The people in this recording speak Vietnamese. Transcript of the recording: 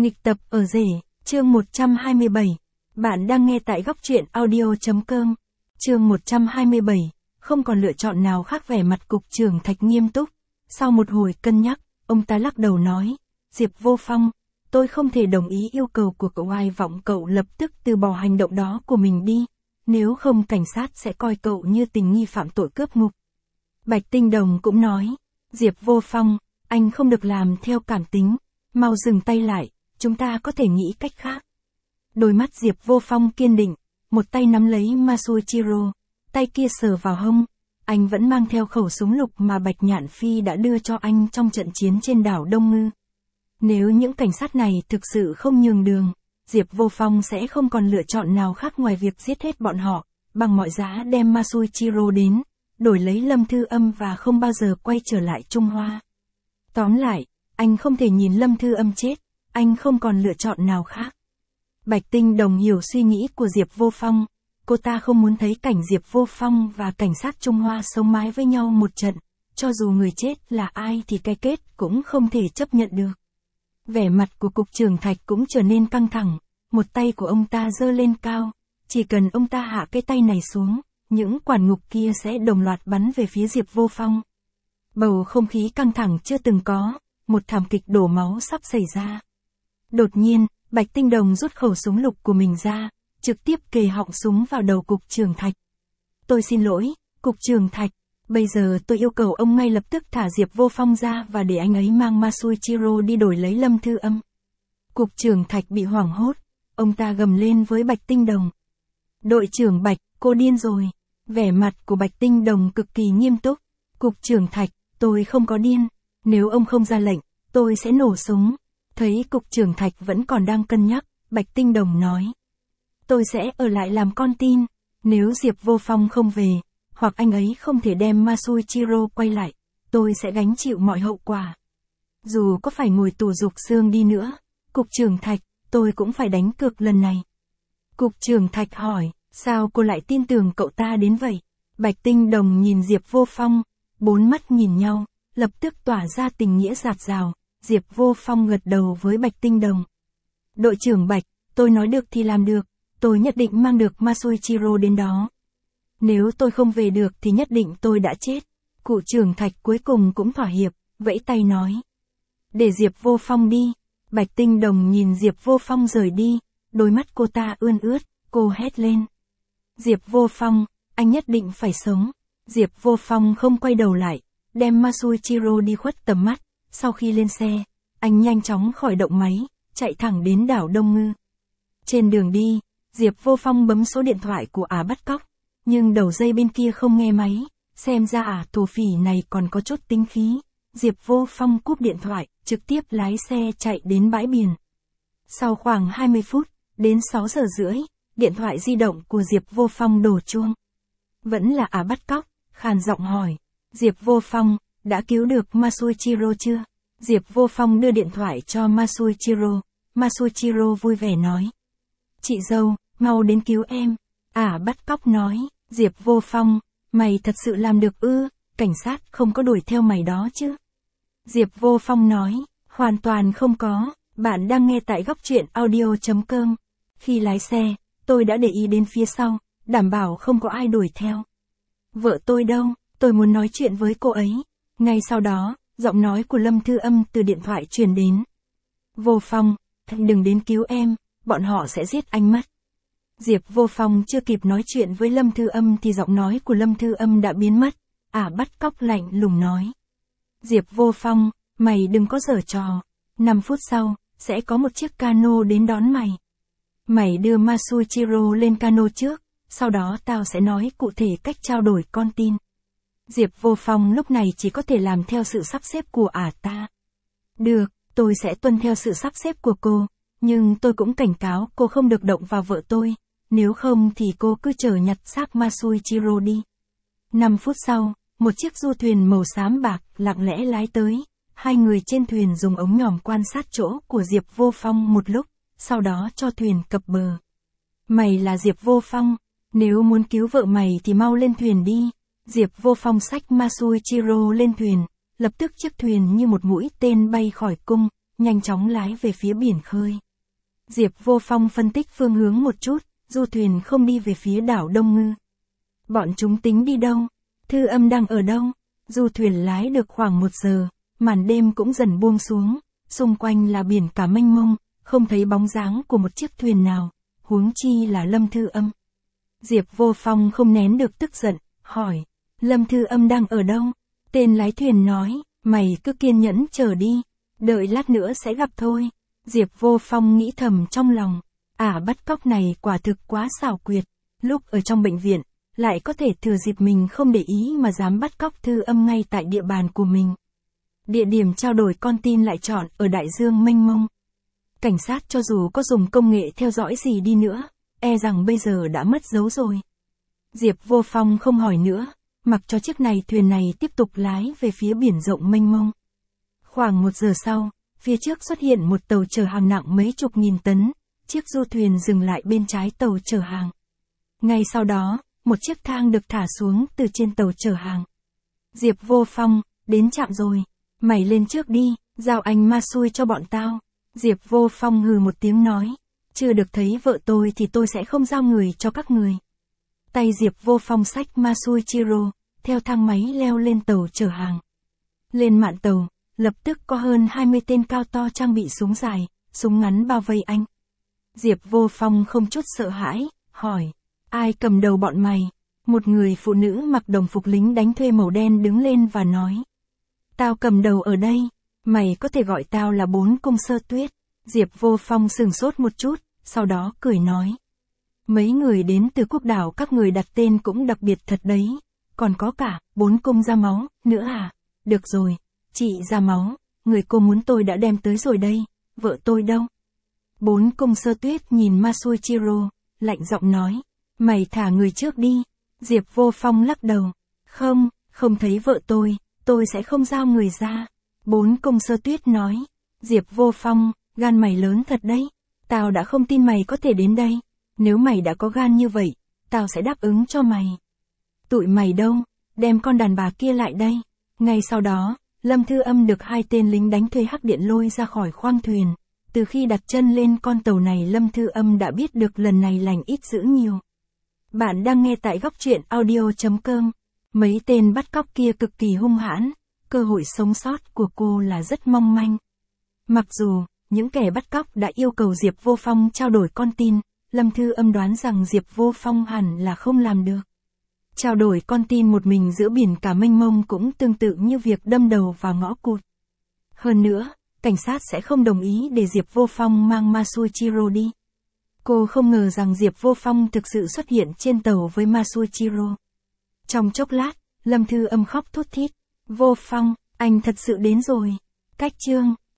Nghịch tập ở rể, chương 127. Bạn đang nghe tại góc truyện audio.com. Chương 127, không còn lựa chọn nào khác. Vẻ mặt cục trưởng Thạch nghiêm túc. Sau một hồi cân nhắc, ông ta lắc đầu nói, Diệp Vô Phong, tôi không thể đồng ý yêu cầu của cậu. Hy vọng cậu lập tức từ bỏ hành động đó của mình đi, nếu không cảnh sát sẽ coi cậu như tình nghi phạm tội cướp ngục. Bạch Tinh Đồng cũng nói, Diệp Vô Phong, anh không được làm theo cảm tính, mau dừng tay lại, chúng ta có thể nghĩ cách khác. Đôi mắt Diệp Vô Phong kiên định, một tay nắm lấy Masuichiro, tay kia sờ vào hông, anh vẫn mang theo khẩu súng lục mà Bạch Nhạn Phi đã đưa cho anh trong trận chiến trên đảo Đông Ngư. Nếu những cảnh sát này thực sự không nhường đường, Diệp Vô Phong sẽ không còn lựa chọn nào khác ngoài việc giết hết bọn họ, bằng mọi giá đem Masuichiro đến, đổi lấy Lâm Thư Âm và không bao giờ quay trở lại Trung Hoa. Tóm lại, anh không thể nhìn Lâm Thư Âm chết, anh không còn lựa chọn nào khác. Bạch Tinh Đồng hiểu suy nghĩ của Diệp Vô Phong, cô ta không muốn thấy cảnh Diệp Vô Phong và cảnh sát Trung Hoa sống mái với nhau một trận, cho dù người chết là ai thì cái kết cũng không thể chấp nhận được. Vẻ mặt của cục trưởng Thạch cũng trở nên căng thẳng, một tay của ông ta giơ lên cao, chỉ cần ông ta hạ cái tay này xuống, những quản ngục kia sẽ đồng loạt bắn về phía Diệp Vô Phong. Bầu không khí căng thẳng chưa từng có, một thảm kịch đổ máu sắp xảy ra. Đột nhiên, Bạch Tinh Đồng rút khẩu súng lục của mình ra, trực tiếp kề họng súng vào đầu cục trưởng Thạch. Tôi xin lỗi, cục trưởng Thạch, bây giờ tôi yêu cầu ông ngay lập tức thả Diệp Vô Phong ra và để anh ấy mang Masuichiro đi đổi lấy Lâm Thư Âm. Cục trưởng Thạch bị hoảng hốt, ông ta gầm lên với Bạch Tinh Đồng. Đội trưởng Bạch, cô điên rồi. Vẻ mặt của Bạch Tinh Đồng cực kỳ nghiêm túc. Cục trưởng Thạch, tôi không có điên, nếu ông không ra lệnh, tôi sẽ nổ súng. Thấy cục trưởng Thạch vẫn còn đang cân nhắc, Bạch Tinh Đồng nói. Tôi sẽ ở lại làm con tin, nếu Diệp Vô Phong không về, hoặc anh ấy không thể đem Masuichiro quay lại, tôi sẽ gánh chịu mọi hậu quả. Dù có phải ngồi tù rục xương đi nữa, cục trưởng Thạch, tôi cũng phải đánh cược lần này. Cục trưởng Thạch hỏi, sao cô lại tin tưởng cậu ta đến vậy? Bạch Tinh Đồng nhìn Diệp Vô Phong, bốn mắt nhìn nhau, lập tức tỏa ra tình nghĩa rạt rào. Diệp Vô Phong gật đầu với Bạch Tinh Đồng. Đội trưởng Bạch, tôi nói được thì làm được, tôi nhất định mang được Masuichiro đến đó. Nếu tôi không về được thì nhất định tôi đã chết. Cụ trưởng Thạch cuối cùng cũng thỏa hiệp, vẫy tay nói. Để Diệp Vô Phong đi. Bạch Tinh Đồng nhìn Diệp Vô Phong rời đi, đôi mắt cô ta ươn ướt, cô hét lên. Diệp Vô Phong, anh nhất định phải sống. Diệp Vô Phong không quay đầu lại, đem Masuichiro đi khuất tầm mắt. Sau khi lên xe, anh nhanh chóng khỏi động máy, chạy thẳng đến đảo Đông Ngư. Trên đường đi, Diệp Vô Phong bấm số điện thoại của ả bắt cóc, nhưng đầu dây bên kia không nghe máy, xem ra ả thổ phỉ này còn có chút tính khí. Diệp Vô Phong cúp điện thoại, trực tiếp lái xe chạy đến bãi biển. Sau khoảng 20 phút, đến 6 giờ rưỡi, điện thoại di động của Diệp Vô Phong đổ chuông. Vẫn là ả bắt cóc, khàn giọng hỏi, Diệp Vô Phong, đã cứu được Masuichiro chưa? Diệp Vô Phong đưa điện thoại cho Masuichiro. Masuichiro vui vẻ nói. Chị dâu, mau đến cứu em. Ả bắt cóc nói, Diệp Vô Phong, mày thật sự làm được ư, cảnh sát không có đuổi theo mày đó chứ? Diệp Vô Phong nói, hoàn toàn không có, bạn đang nghe tại góc truyện audio.com. Khi lái xe, tôi đã để ý đến phía sau, đảm bảo không có ai đuổi theo. Vợ tôi đâu, tôi muốn nói chuyện với cô ấy. Ngay sau đó, giọng nói của Lâm Thư Âm từ điện thoại truyền đến. Vô Phong, đừng đến cứu em, bọn họ sẽ giết anh mất. Diệp Vô Phong chưa kịp nói chuyện với Lâm Thư Âm thì giọng nói của Lâm Thư Âm đã biến mất. Ả bắt cóc lạnh lùng nói. Diệp Vô Phong, mày đừng có giở trò. 5 phút sau, sẽ có một chiếc cano đến đón mày. Mày đưa Masuichiro lên cano trước, sau đó tao sẽ nói cụ thể cách trao đổi con tin. Diệp Vô Phong lúc này chỉ có thể làm theo sự sắp xếp của ả ta. Được, tôi sẽ tuân theo sự sắp xếp của cô, nhưng tôi cũng cảnh cáo cô không được động vào vợ tôi, nếu không thì cô cứ chở nhặt xác Masuichiro đi. 5 phút sau, một chiếc du thuyền màu xám bạc lặng lẽ lái tới, hai người trên thuyền dùng ống nhòm quan sát chỗ của Diệp Vô Phong một lúc, sau đó cho thuyền cập bờ. Mày là Diệp Vô Phong, nếu muốn cứu vợ mày thì mau lên thuyền đi. Diệp Vô Phong xách Masuichiro lên thuyền, lập tức chiếc thuyền như một mũi tên bay khỏi cung, nhanh chóng lái về phía biển khơi. Diệp Vô Phong phân tích phương hướng một chút, du thuyền không đi về phía đảo Đông Ngư. Bọn chúng tính đi đâu? Thư Âm đang ở đâu? Du thuyền lái được khoảng 1 giờ, màn đêm cũng dần buông xuống, xung quanh là biển cả mênh mông, không thấy bóng dáng của một chiếc thuyền nào, huống chi là Lâm Thư Âm. Diệp Vô Phong không nén được tức giận, hỏi, Lâm Thư Âm đang ở đâu? Tên lái thuyền nói, mày cứ kiên nhẫn chờ đi, đợi lát nữa sẽ gặp thôi. Diệp Vô Phong nghĩ thầm trong lòng, bắt cóc này quả thực quá xảo quyệt, lúc ở trong bệnh viện, lại có thể thừa dịp mình không để ý mà dám bắt cóc Thư Âm ngay tại địa bàn của mình. Địa điểm trao đổi con tin lại chọn ở đại dương mênh mông. Cảnh sát cho dù có dùng công nghệ theo dõi gì đi nữa, e rằng bây giờ đã mất dấu rồi. Diệp Vô Phong không hỏi nữa, mặc cho chiếc thuyền này tiếp tục lái về phía biển rộng mênh mông. Khoảng 1 giờ sau, phía trước xuất hiện một tàu chở hàng nặng mấy chục nghìn tấn, chiếc du thuyền dừng lại bên trái tàu chở hàng. Ngay sau đó, một chiếc thang được thả xuống từ trên tàu chở hàng. Diệp Vô Phong, đến trạm rồi, mày lên trước đi, giao anh ma xui cho bọn tao. Diệp Vô Phong hừ một tiếng nói, chưa được thấy vợ tôi thì tôi sẽ không giao người cho các người. Tay Diệp Vô Phong xách Masuichiro, theo thang máy leo lên tàu chở hàng. Lên mạn tàu, lập tức có hơn 20 tên cao to trang bị súng dài, súng ngắn bao vây anh. Diệp Vô Phong không chút sợ hãi, hỏi, ai cầm đầu bọn mày? Một người phụ nữ mặc đồng phục lính đánh thuê màu đen đứng lên và nói, tao cầm đầu ở đây, mày có thể gọi tao là Bốn Cung Sơ Tuyết. Diệp Vô Phong sửng sốt một chút, sau đó cười nói, mấy người đến từ quốc đảo các người đặt tên cũng đặc biệt thật đấy, còn có cả Bốn Cung Ra Máu nữa à? Được rồi, chị Ra Máu, người cô muốn tôi đã đem tới rồi đây, vợ tôi đâu? Bốn Cung Sơ Tuyết nhìn Masuichiro, lạnh giọng nói, mày thả người trước đi. Diệp Vô Phong lắc đầu, không thấy vợ tôi sẽ không giao người ra. Bốn Cung Sơ Tuyết nói, Diệp Vô Phong, gan mày lớn thật đấy, tao đã không tin mày có thể đến đây, nếu mày đã có gan như vậy, tao sẽ đáp ứng cho mày. Tụi mày đâu, đem con đàn bà kia lại đây. Ngay sau đó, Lâm Thư Âm được 2 tên lính đánh thuê hắc điện lôi ra khỏi khoang thuyền. Từ khi đặt chân lên con tàu này Lâm Thư Âm đã biết được lần này lành ít dữ nhiều. Bạn đang nghe tại góc truyện audio.com. Mấy tên bắt cóc kia cực kỳ hung hãn, cơ hội sống sót của cô là rất mong manh. Mặc dù, những kẻ bắt cóc đã yêu cầu Diệp Vô Phong trao đổi con tin, Lâm Thư Âm đoán rằng Diệp Vô Phong hẳn là không làm được. Trao đổi con tin một mình giữa biển cả mênh mông cũng tương tự như việc đâm đầu vào ngõ cụt. Hơn nữa, cảnh sát sẽ không đồng ý để Diệp Vô Phong mang Masuichiro đi. Cô không ngờ rằng Diệp Vô Phong thực sự xuất hiện trên tàu với Masuichiro. Trong chốc lát, Lâm Thư Âm khóc thút thít, Vô Phong, anh thật sự đến rồi. Cách chương